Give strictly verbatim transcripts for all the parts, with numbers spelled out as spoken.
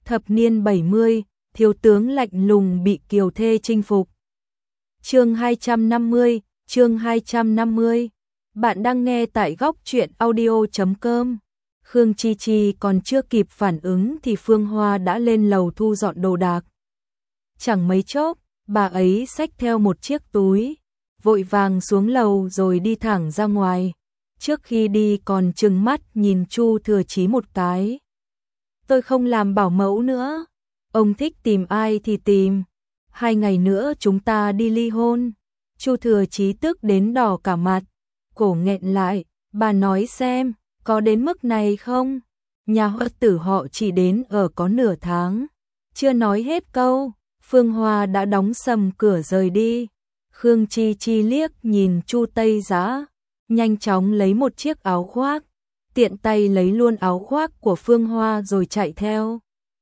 Thập niên bảy mươi, thiếu tướng lạnh lùng bị kiều thê chinh phục. Chương hai trăm năm mươi, chương hai trăm năm mươi. Bạn đang nghe tại góc truyện audio chấm com. Khương Chi Chi còn chưa kịp phản ứng thì Phương Hoa đã lên lầu thu dọn đồ đạc. Chẳng mấy chốc, bà ấy xách theo một chiếc túi, vội vàng xuống lầu rồi đi thẳng ra ngoài. Trước khi đi còn trừng mắt nhìn Chu Thừa Chí một cái. Tôi không làm bảo mẫu nữa. Ông thích tìm ai thì tìm. Hai ngày nữa chúng ta đi ly hôn. Chu Thừa Chí tức đến đỏ cả mặt. Cổ nghẹn lại. Bà nói xem, có đến mức này không? Nhà họ Tử họ chỉ đến ở có nửa tháng. Chưa nói hết câu, Phương Hoa đã đóng sầm cửa rời đi. Khương Chi Chi liếc nhìn Chu Tây Giá, nhanh chóng lấy một chiếc áo khoác, tiện tay lấy luôn áo khoác của Phương Hoa rồi chạy theo.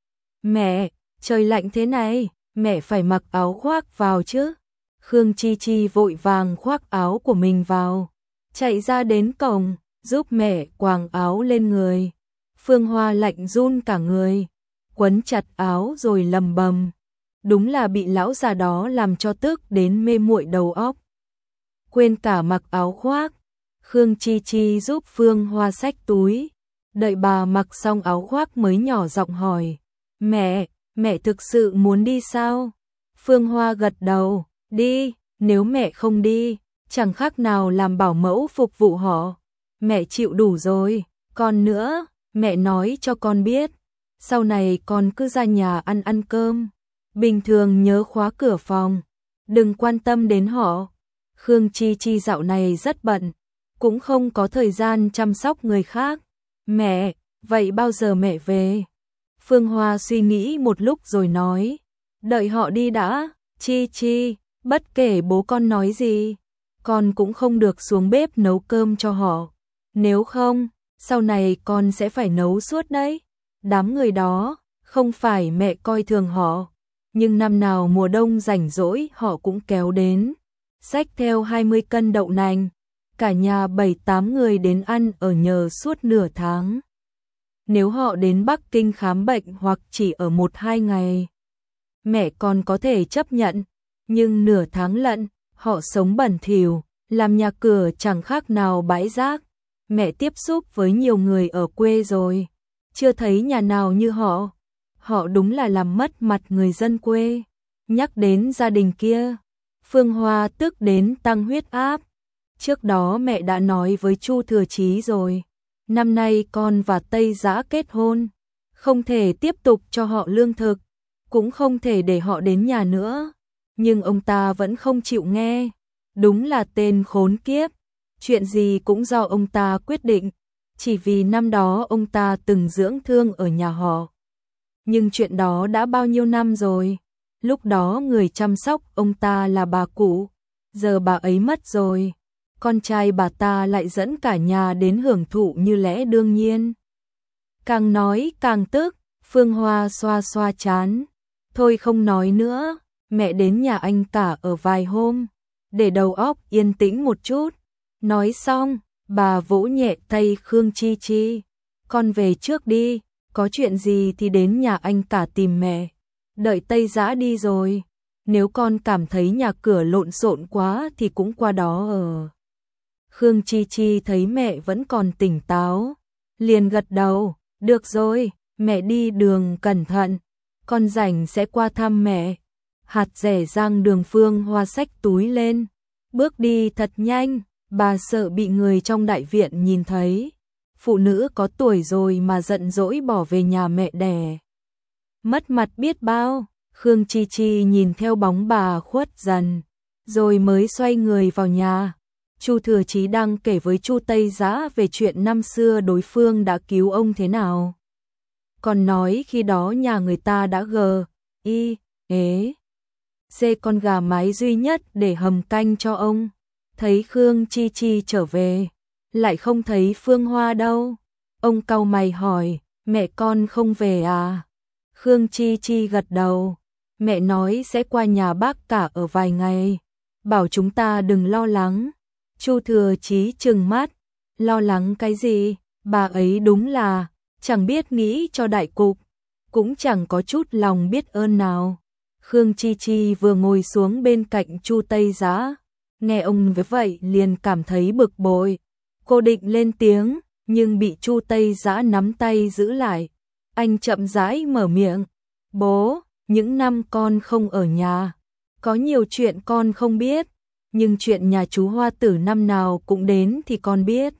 Mẹ, trời lạnh thế này, mẹ phải mặc áo khoác vào chứ. Khương Chi Chi vội vàng khoác áo của mình vào, chạy ra đến cổng, giúp mẹ quàng áo lên người. Phương Hoa lạnh run cả người, quấn chặt áo rồi lầm bầm. Đúng là bị lão già đó làm cho tức đến mê muội đầu óc. Quên cả mặc áo khoác. Khương Chi Chi giúp Phương Hoa xách túi. Đợi bà mặc xong áo khoác mới nhỏ giọng hỏi. Mẹ, mẹ thực sự muốn đi sao? Phương Hoa gật đầu. Đi, nếu mẹ không đi, chẳng khác nào làm bảo mẫu phục vụ họ. Mẹ chịu đủ rồi. Còn nữa, mẹ nói cho con biết. Sau này con cứ ra nhà ăn ăn cơm. Bình thường nhớ khóa cửa phòng. Đừng quan tâm đến họ. Khương Chi Chi dạo này rất bận, cũng không có thời gian chăm sóc người khác. Mẹ, vậy bao giờ mẹ về? Phương Hoa suy nghĩ một lúc rồi nói. Đợi họ đi đã. Chi Chi, bất kể bố con nói gì, con cũng không được xuống bếp nấu cơm cho họ. Nếu không, sau này con sẽ phải nấu suốt đấy. Đám người đó, không phải mẹ coi thường họ, nhưng năm nào mùa đông rảnh rỗi họ cũng kéo đến, xách theo hai mươi cân đậu nành, cả nhà bảy tám người đến ăn ở nhờ suốt nửa tháng. Nếu họ đến Bắc Kinh khám bệnh hoặc chỉ ở một hai ngày, mẹ còn có thể chấp nhận, nhưng nửa tháng lận, họ sống bẩn thỉu, làm nhà cửa chẳng khác nào bãi rác. Mẹ tiếp xúc với nhiều người ở quê rồi, chưa thấy nhà nào như họ. Họ đúng là làm mất mặt người dân quê. Nhắc đến gia đình kia, Phương Hoa tức đến tăng huyết áp. Trước đó mẹ đã nói với Chu Thừa Chí rồi, năm nay con và Tây Giã kết hôn, không thể tiếp tục cho họ lương thực, cũng không thể để họ đến nhà nữa. Nhưng ông ta vẫn không chịu nghe. Đúng là tên khốn kiếp. Chuyện gì cũng do ông ta quyết định, chỉ vì năm đó ông ta từng dưỡng thương ở nhà họ. Nhưng chuyện đó đã bao nhiêu năm rồi. Lúc đó người chăm sóc ông ta là bà cụ, giờ bà ấy mất rồi. Con trai bà ta lại dẫn cả nhà đến hưởng thụ như lẽ đương nhiên. Càng nói càng tức, Phương Hoa xoa xoa trán. Thôi không nói nữa, mẹ đến nhà anh cả ở vài hôm, để đầu óc yên tĩnh một chút. Nói xong, bà vỗ nhẹ tay Khương Chi Chi. Con về trước đi, có chuyện gì thì đến nhà anh cả tìm mẹ. Đợi Tây Giã đi rồi, nếu con cảm thấy nhà cửa lộn xộn quá thì cũng qua đó ở. Khương Chi Chi thấy mẹ vẫn còn tỉnh táo, liền gật đầu. Được rồi, mẹ đi đường cẩn thận, con rảnh sẽ qua thăm mẹ. Hạt rẻ rang đường Phương Hoa xách túi lên, bước đi thật nhanh. Bà sợ bị người trong đại viện nhìn thấy. Phụ nữ có tuổi rồi mà giận dỗi bỏ về nhà mẹ đẻ, mất mặt biết bao. Khương Chi Chi nhìn theo bóng bà khuất dần, rồi mới xoay người vào nhà. Chu Thừa Chí đang kể với Chu Tây Giã về chuyện năm xưa đối phương đã cứu ông thế nào. Còn nói khi đó nhà người ta đã gờ, y, ế, dê con gà mái duy nhất để hầm canh cho ông. Thấy Khương Chi Chi trở về, lại không thấy Phương Hoa đâu. Ông cau mày hỏi, mẹ con không về à? Khương Chi Chi gật đầu, mẹ nói sẽ qua nhà bác cả ở vài ngày, bảo chúng ta đừng lo lắng. Chu Thừa Chí trừng mắt, lo lắng cái gì? Bà ấy đúng là chẳng biết nghĩ cho đại cục. cũng chẳng có chút lòng biết ơn nào. Khương Chi Chi vừa ngồi xuống bên cạnh Chu Tây Giá, nghe ông với vậy liền cảm thấy bực bội. Cô định lên tiếng, nhưng bị Chu Tây Giá nắm tay giữ lại. Anh chậm rãi mở miệng, bố, những năm con không ở nhà, có nhiều chuyện con không biết, nhưng chuyện nhà chú Hoa Tử năm nào cũng đến thì con biết.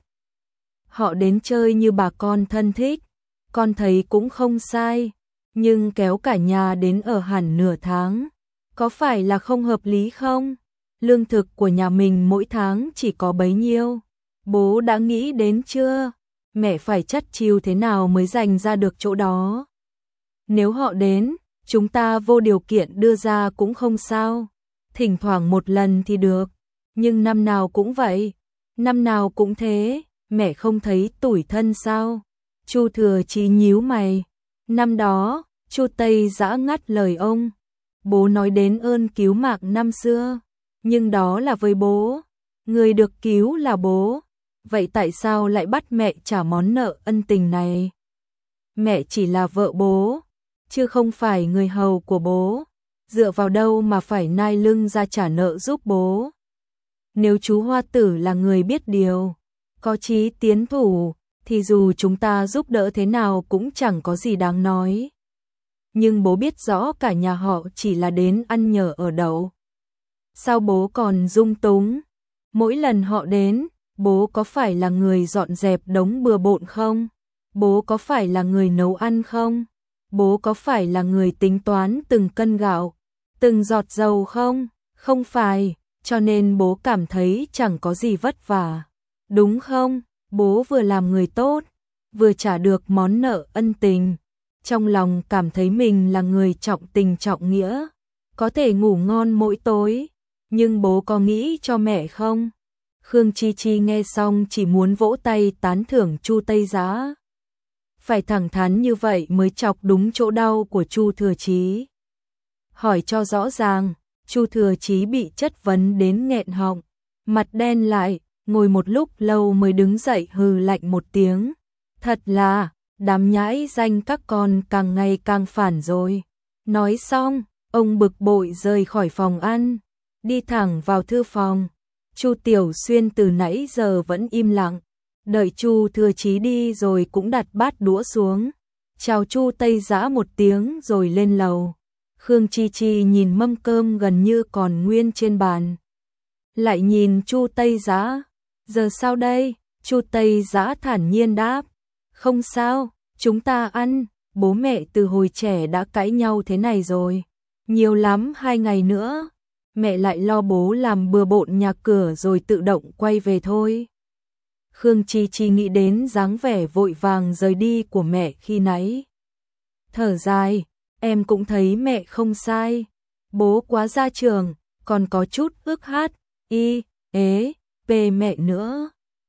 Họ đến chơi như bà con thân thích, con thấy cũng không sai, nhưng kéo cả nhà đến ở hẳn nửa tháng, có phải là không hợp lý không? Lương thực của nhà mình mỗi tháng chỉ có bấy nhiêu, bố đã nghĩ đến chưa? Mẹ phải chắt chiu thế nào mới dành ra được chỗ đó? Nếu họ đến, chúng ta vô điều kiện đưa ra cũng không sao, thỉnh thoảng một lần thì được, nhưng năm nào cũng vậy, năm nào cũng thế, mẹ không thấy tủi thân sao? Chu Thừa Chí nhíu mày. Năm đó, Chu Tây Dã ngắt lời ông, bố nói đến ơn cứu mạng năm xưa, nhưng đó là với bố, người được cứu là bố, vậy tại sao lại bắt mẹ trả món nợ ân tình này? Mẹ chỉ là vợ bố, chứ không phải người hầu của bố, dựa vào đâu mà phải nai lưng ra trả nợ giúp bố? Nếu chú Hoa Tử là người biết điều, có chí tiến thủ, thì dù chúng ta giúp đỡ thế nào cũng chẳng có gì đáng nói. Nhưng bố biết rõ cả nhà họ chỉ là đến ăn nhờ ở đậu. Sao bố còn dung túng? Mỗi lần họ đến, bố có phải là người dọn dẹp đống bừa bộn không? Bố có phải là người nấu ăn không? Bố có phải là người tính toán từng cân gạo, từng giọt dầu không? Không phải, cho nên bố cảm thấy chẳng có gì vất vả. Đúng không? Bố vừa làm người tốt, vừa trả được món nợ ân tình. Trong lòng cảm thấy mình là người trọng tình trọng nghĩa, có thể ngủ ngon mỗi tối, nhưng bố có nghĩ cho mẹ không? Khương Chi Chi nghe xong chỉ muốn vỗ tay tán thưởng Chu Tây Giá. Phải thẳng thắn như vậy mới chọc đúng chỗ đau của Chu Thừa Chí. Hỏi cho rõ ràng, Chu Thừa Chí bị chất vấn đến nghẹn họng, mặt đen lại, ngồi một lúc lâu mới đứng dậy hừ lạnh một tiếng. Thật là, đám nhãi danh các con càng ngày càng phản rồi. Nói xong, ông bực bội rời khỏi phòng ăn, đi thẳng vào thư phòng. Chu Tiểu Xuyên từ nãy giờ vẫn im lặng, đợi Chu Thừa Chí đi rồi cũng đặt bát đũa xuống, chào Chu Tây Dã một tiếng rồi lên lầu. Khương Chi Chi nhìn mâm cơm gần như còn nguyên trên bàn, lại nhìn Chu Tây Dã. Giờ sao đây? Chu Tây Dã thản nhiên đáp, không sao, chúng ta ăn, bố mẹ từ hồi trẻ đã cãi nhau thế này rồi, nhiều lắm hai ngày nữa, mẹ lại lo bố làm bừa bộn nhà cửa rồi tự động quay về thôi. Khương Chi Chi nghĩ đến dáng vẻ vội vàng rời đi của mẹ khi nãy, thở dài, em cũng thấy mẹ không sai, bố quá ra trường, còn có chút ước hát, y, ế, về mẹ nữa.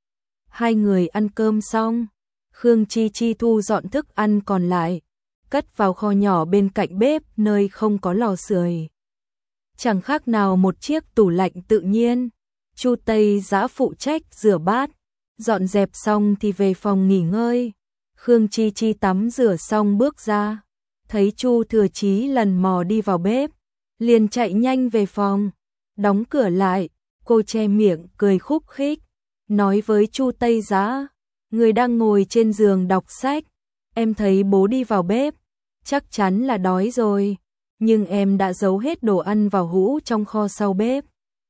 Hai người ăn cơm xong, Khương Chi Chi thu dọn thức ăn còn lại, cất vào kho nhỏ bên cạnh bếp nơi không có lò sưởi. Chẳng khác nào một chiếc tủ lạnh tự nhiên. Chu Tây Dã phụ trách rửa bát, dọn dẹp xong thì về phòng nghỉ ngơi. Khương Chi Chi tắm rửa xong bước ra, thấy Chu Thừa Chí lần mò đi vào bếp, liền chạy nhanh về phòng, đóng cửa lại. Cô che miệng cười khúc khích, nói với Chu Tây Dã, người đang ngồi trên giường đọc sách, em thấy bố đi vào bếp, chắc chắn là đói rồi, nhưng em đã giấu hết đồ ăn vào hũ trong kho sau bếp.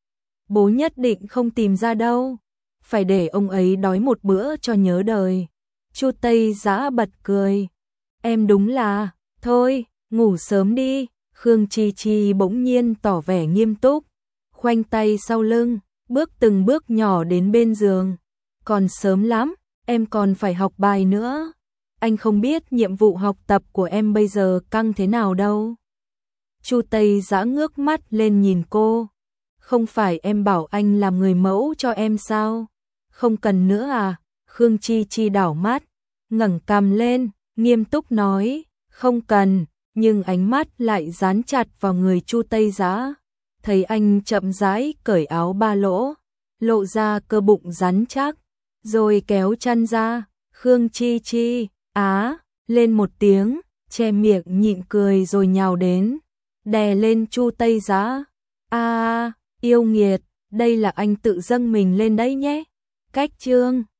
Bố nhất định không tìm ra đâu, phải để ông ấy đói một bữa cho nhớ đời. Chu Tây Dã bật cười, em đúng là, thôi, ngủ sớm đi. Khương Chi Chi bỗng nhiên tỏ vẻ nghiêm túc, khoanh tay sau lưng, bước từng bước nhỏ đến bên giường. Còn sớm lắm, em còn phải học bài nữa. Anh không biết nhiệm vụ học tập của em bây giờ căng thế nào đâu. Chu Tây Dã ngước mắt lên nhìn cô. Không phải em bảo anh làm người mẫu cho em sao? Không cần nữa à? Khương Chi Chi đảo mắt, ngẩng cằm lên, nghiêm túc nói, không cần, nhưng ánh mắt lại dán chặt vào người Chu Tây Dã. Thấy anh chậm rãi cởi áo ba lỗ, lộ ra cơ bụng rắn chắc, rồi kéo chân ra. Khương Chi Chi á lên một tiếng, che miệng nhịn cười rồi nhào đến, đè lên Chu Tây Giá. A, yêu nghiệt, đây là anh tự dâng mình lên đấy nhé. Cách chương